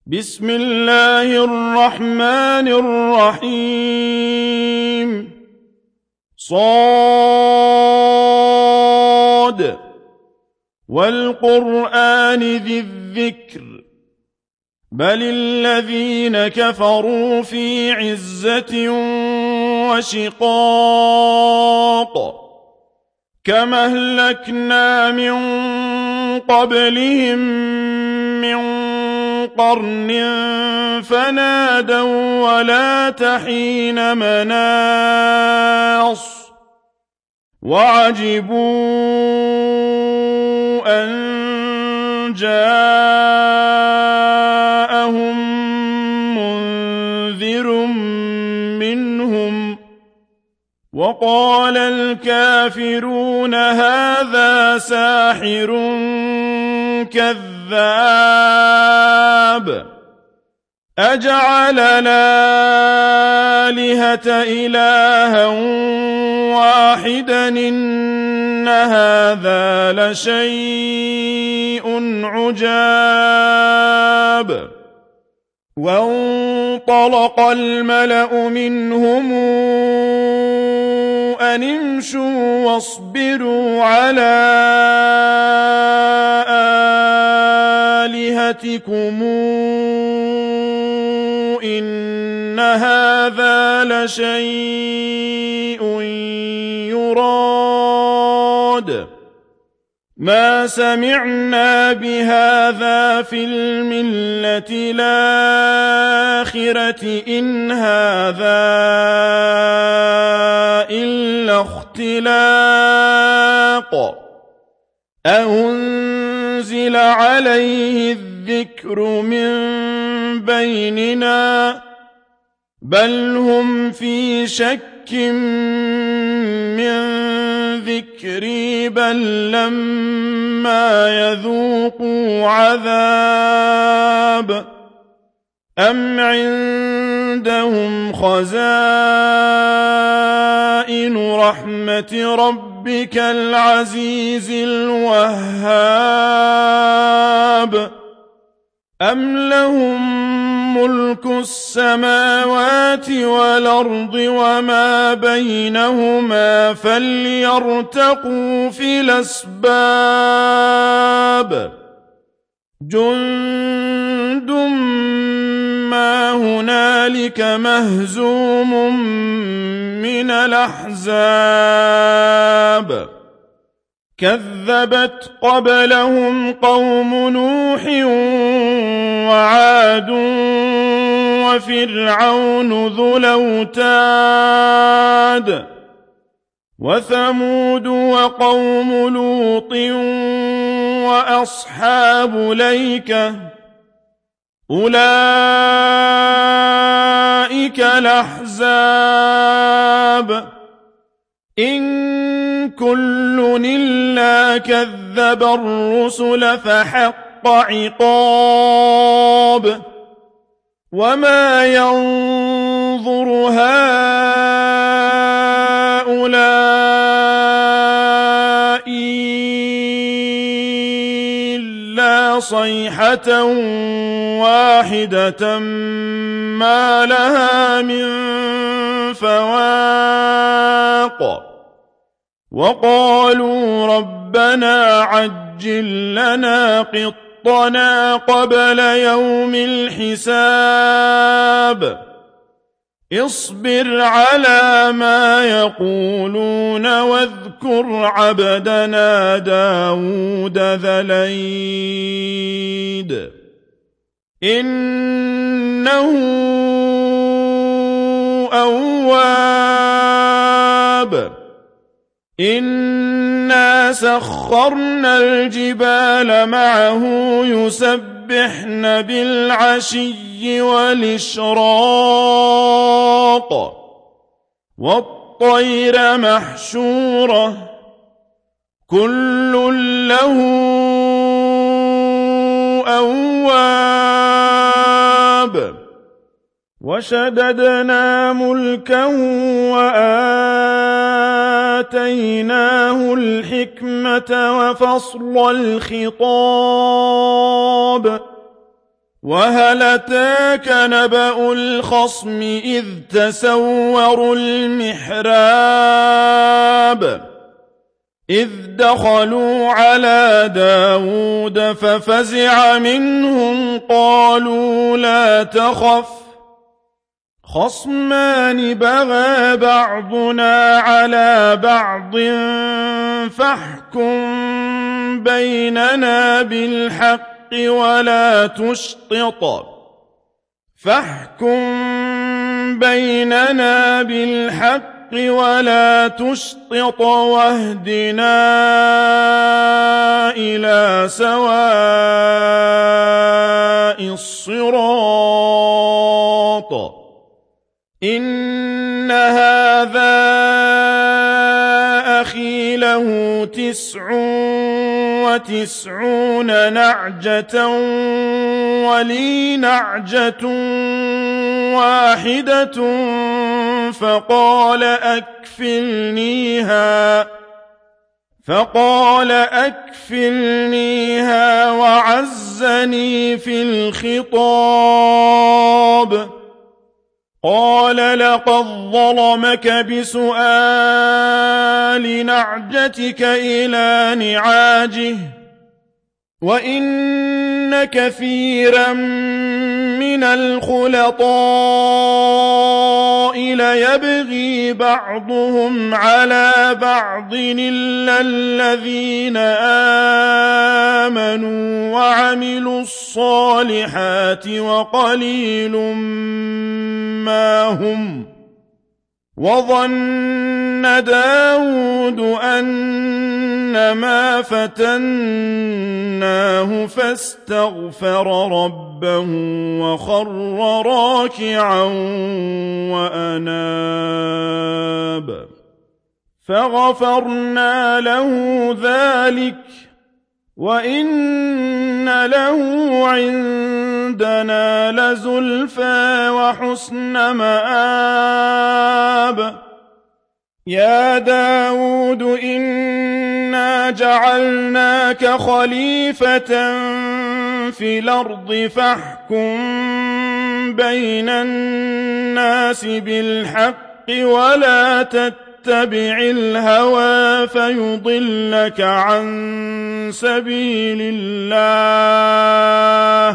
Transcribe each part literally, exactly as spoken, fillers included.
بسم الله الرحمن الرحيم صاد والقرآن ذي الذكر بل الذين كفروا في عزة وشقاق كما أهلكنا من قبلهم من قرن فنادوا ولا تحين مناص وعجبوا أن جاءهم منذر منهم وقال الكافرون هذا ساحر كذاب أجعل الآلهة إلها واحدا إن هذا لشيء عجاب وانطلق الملأ منهم أن امشوا واصبروا على آلهتكم إن هذا لشيء يراد ما سمعنا بهذا في الملة الآخرة إن هذا إلا اختلاق أنزل عليه الذكر من بيننا بل هم في شك من ذكري بل لما يذوقوا عذاب أم عندهم خزائن رحمة ربك العزيز الوهاب أم لهم ملك السماوات والأرض وما بينهما فليرتقوا في الأسباب جند ما هنالك مهزوم من الأحزاب كذبت قبلهم قوم نوح وعاد وفرعون ذو الأوتاد وثمود وقوم لوط وأصحاب ليكة أولئك الأحزاب إن كل إلا كذب الرسل فحق عقاب وما ينظر هؤلاء إلا صيحة واحدة ما لها من فواق وقالوا ربنا عجل لنا قطنا قبل يوم الحساب اصبر على ما يقولون واذكر عبدنا داود ذا الأيد إنه أواب إنا سخرنا الجبال معه يسبحن بالعشي والإشراق والطير محشورة كل له أواب وشددنا ملكه وآتيناه الحكمة وفصل الخطاب وهل أتاك نبأ الخصم إذ تسوروا المحراب إذ دخلوا على داود ففزع منهم قالوا لا تخف خصمان بغى بعضنا على بعض فاحكم بيننا بالحق ولا تشطط فاحكم بيننا بالحق ولا تشطط واهدنا إلى سواء الصراط إن هذا أخي له تسع وتسعون نعجة ولي نعجة واحدة فقال أكفلنيها فقال أكفلنيها وعزني في الخطاب قال لقد ظلمك بسؤال نعجتك إلى نعاجه وإن كثيرا من الخلطاء ليبغي بعضهم على بعض إلا الذين آمنوا وعملوا الصالحات وقليل ما هم وظن داود أنما فتناه فاستغفر ربه وخر راكعا وأناب فغفرنا له ذلك وإن له عندنا لزلفى وحسن مآب يا داود إنا جعلناك خليفة في الأرض فاحكم بين الناس بالحق ولا تتبع الهوى فيضلك عن سبيل الله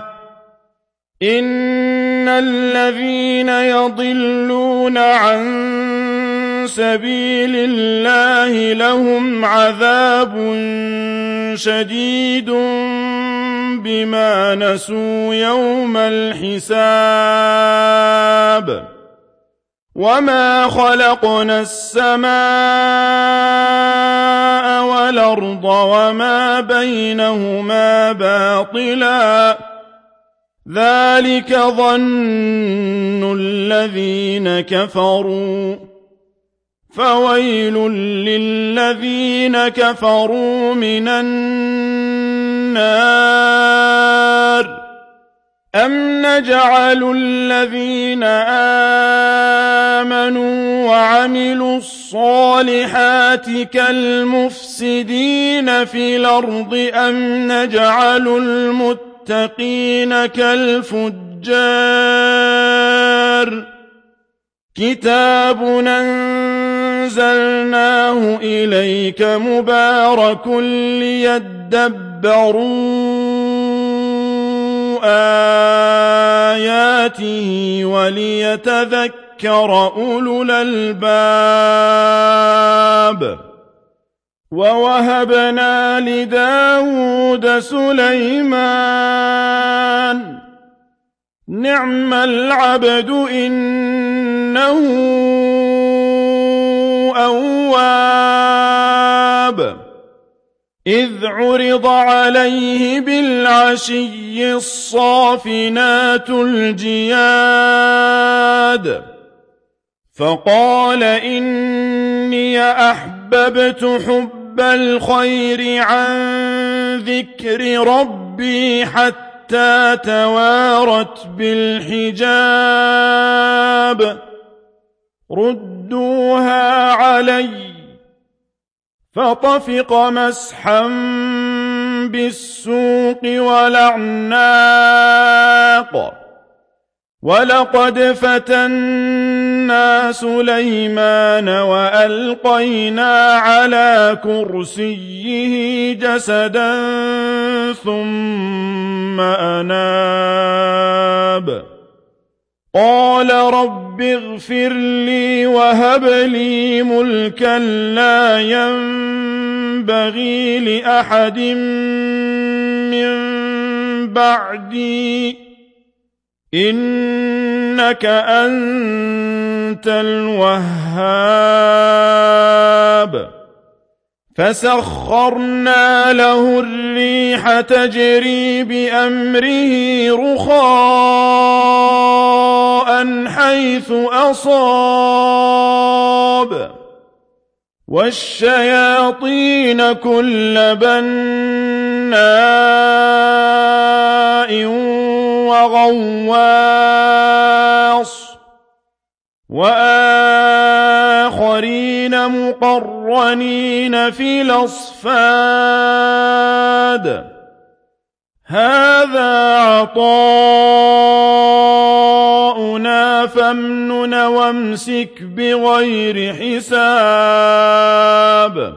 إن الذين يضلون عن سبيل الله لهم عذاب شديد بما نسوا يوم الحساب وما خلقنا السماء والأرض وما بينهما باطلا ذلك ظن الذين كفروا فويل للذين كفروا من النار أم نجعل الذين آمنوا وعملوا الصالحات كالمفسدين في الأرض أم نجعل المتقين كالفجار كتاب أنزلناه إليك مبارك ليدبروا آياته وليتذكر أولو الألباب ووهبنا لداود سليمان نعم العبد إنه أواب إذ عرض عليه بالعشي الصافنات الجياد فقال إني أحببت حب الخير عن ذكر ربي حتى توارت بالحجاب ردوها علي فطفق مسحا بالسوق والأعناق ولقد فتنا سليمان وألقينا على كرسيه جسدا ثم أناب قال رب اغفر لي وهب لي ملكا لا ينبغي لأحد من بعدي إنك أنت الوهاب فسخرنا له الريح تجري بأمره رخاء حيث أصاب والشياطين كل بناء وغواص وآخرين مقرنين في الأصفاد هذا عطاؤنا فامنن وامسك بغير حساب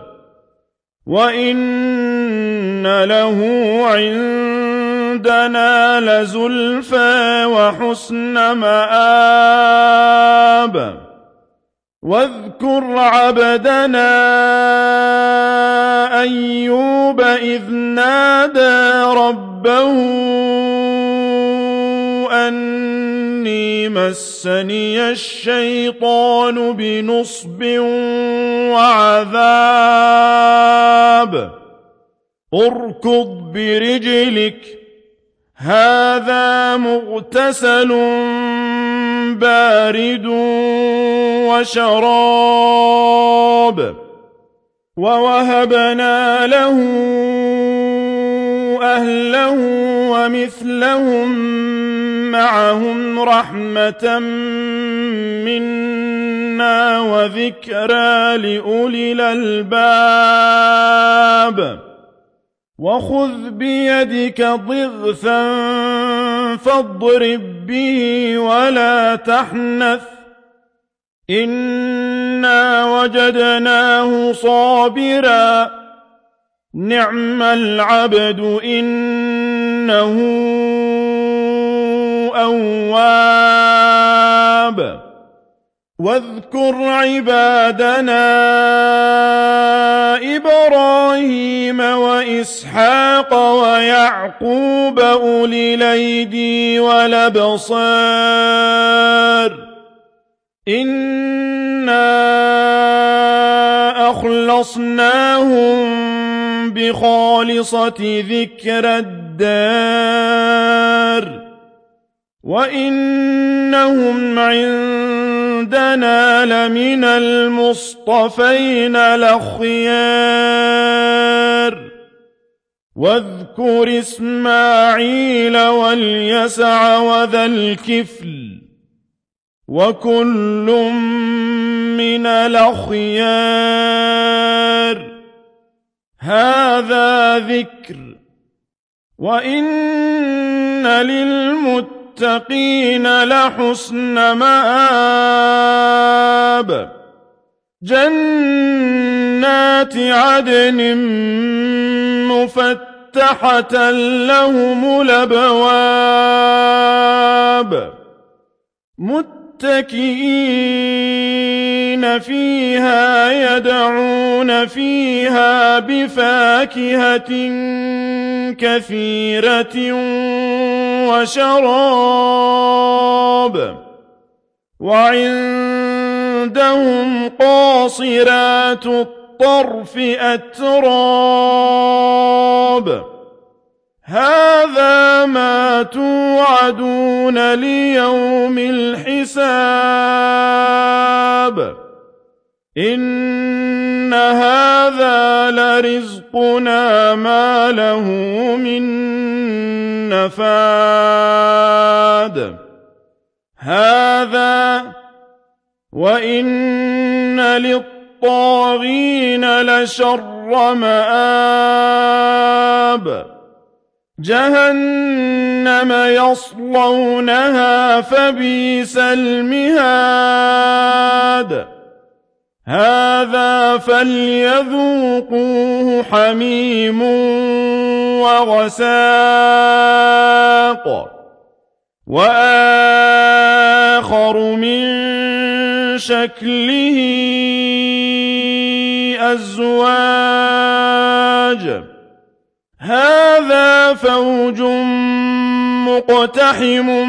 وإن له عندنا لزلفى وحسن مآب واذكر عبدنا أيوب إذ نادى ربه أني مسني الشيطان بنصب وعذاب اركض برجلك هذا مغتسل بارد وشراب ووهبنا له أهله ومثلهم معهم رحمة منا وذكرى لأولي الألباب وخذ بيدك ضغثا فاضرب به ولا تحنث إنا وجدناه صابرا نعم العبد إنه أواب واذكر عبادنا إبراهيم وإسحاق ويعقوب أولي الأيدي والأبصار إنا أخلصناهم بخالصة ذكر الدار وإنهم عندنا لمن المصطفين الأخيار واذكر إسماعيل واليسع وذا الكفل وكل من الأخيار هذا ذكر وإن للمتقين لحسن مآب جنات عدن مفتحة لهم الأبواب متكئين فيها يدعون فيها بفاكهة كثيرة وشراب وعندهم قاصرات الطرف أتراب هذا ما توعدون ليوم الحساب إن هذا لرزقنا ما له من نفاد هذا وإن للطاغين لشر مآب جهنم يصلونها فبئس المهاد هذا فليذوقوه حميم وغساق وآخر من شكله أزواج هذا فوج مقتحم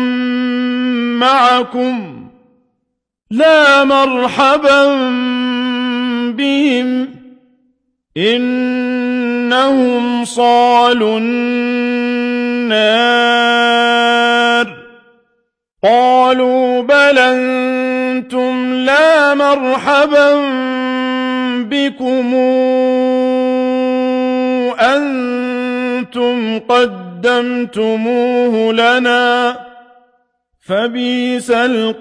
معكم لا مرحبا بهم إنهم صالوا النار قالوا بل أنتم لا مرحبا بكم أنتم قدمتموه لنا فبئس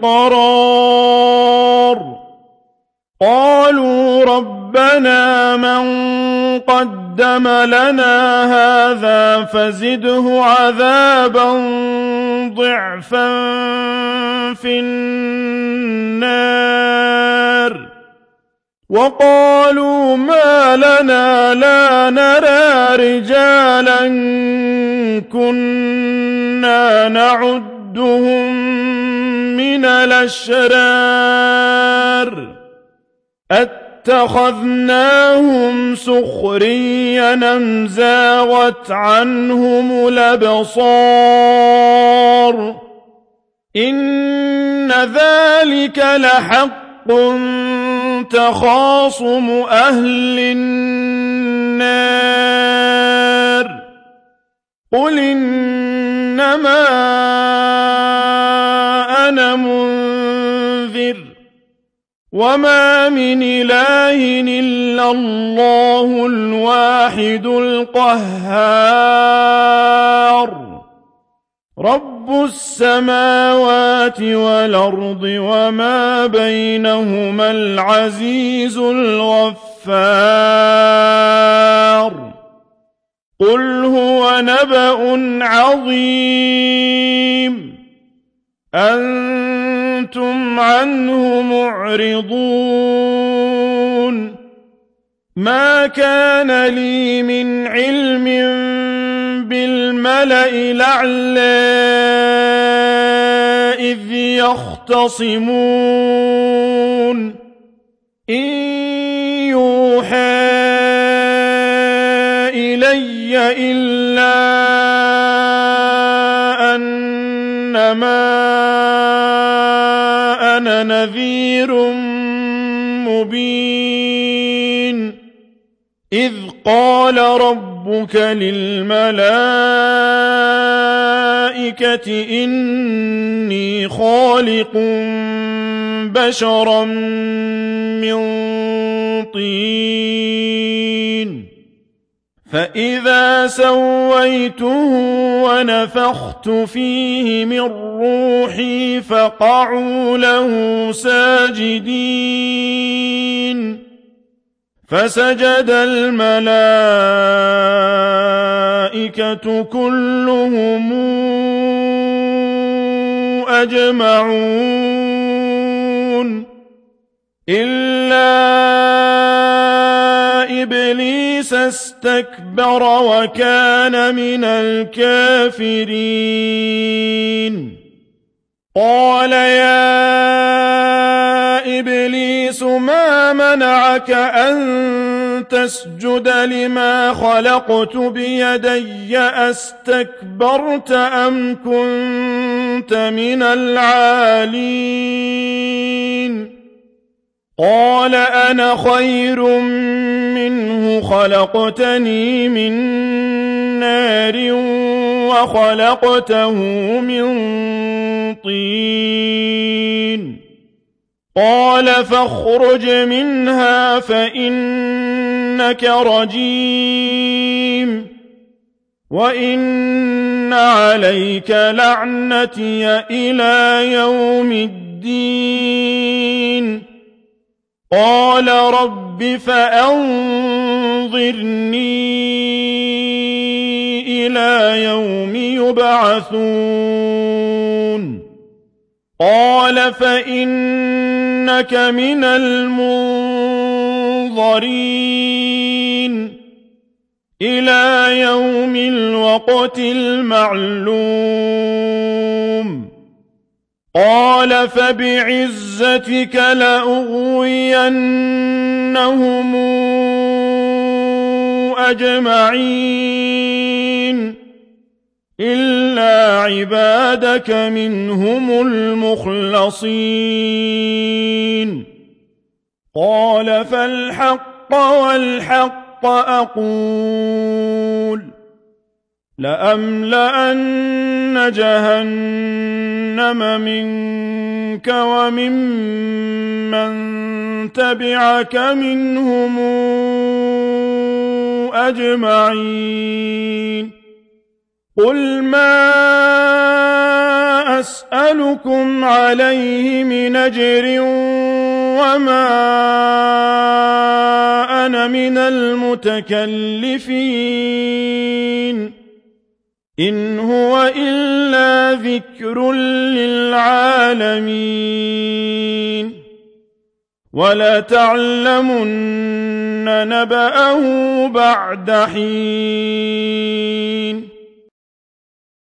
القرار قالوا ربنا من قدم لنا هذا فزده عذابا ضعفا في النار وقالوا ما لنا لا نرى رجالا كنا نعدهم من الأشرار اتخذناهم سخريا أم زاغت عنهم الأبصار إن ذلك لحق تخاصم أهل النار قل إنما أنا منذر وما من إله إلا الله الواحد القهار رب السماوات والأرض وما بينهما العزيز الغفار قل هو نبأ عظيم أنتم عنه معرضون ما كان لي من علم بالملأ الأعلى إذ يختصمون إن يوحى إلي إلا أنما أنا نذير مبين إذ قال ربك للملائكة إني خالق بشرا من طين فإذا سويته ونفخت فيه من روحي فقعوا له ساجدين فسجد الملائكة كلهم أجمعون إلا إبليس استكبر وكان من الكافرين قال يا إبليس ما منعك أن تسجد لما خلقت بيدي أستكبرت أم كنت من العالين قال أنا خير منه خلقتني من نار وخلقته من طين قال فاخرج منها فإنك رجيم وإن عليك لعنتي إلى يوم الدين قال رب فأنظرني إلى يوم يبعثون قال فإنك من المنظرين إلى يوم الوقت المعلوم قال فبعزتك لأغوينهم أجمعين إلا عبادك منهم المخلصين قال فالحق والحق أقول لأملأن جهنم منك وممن تبعك منهم أجمعين قل ما أسألكم عليه من أجر وما أنا من المتكلفين إن هو إلا ذكر للعالمين ولتعلمن نبأه بعد حين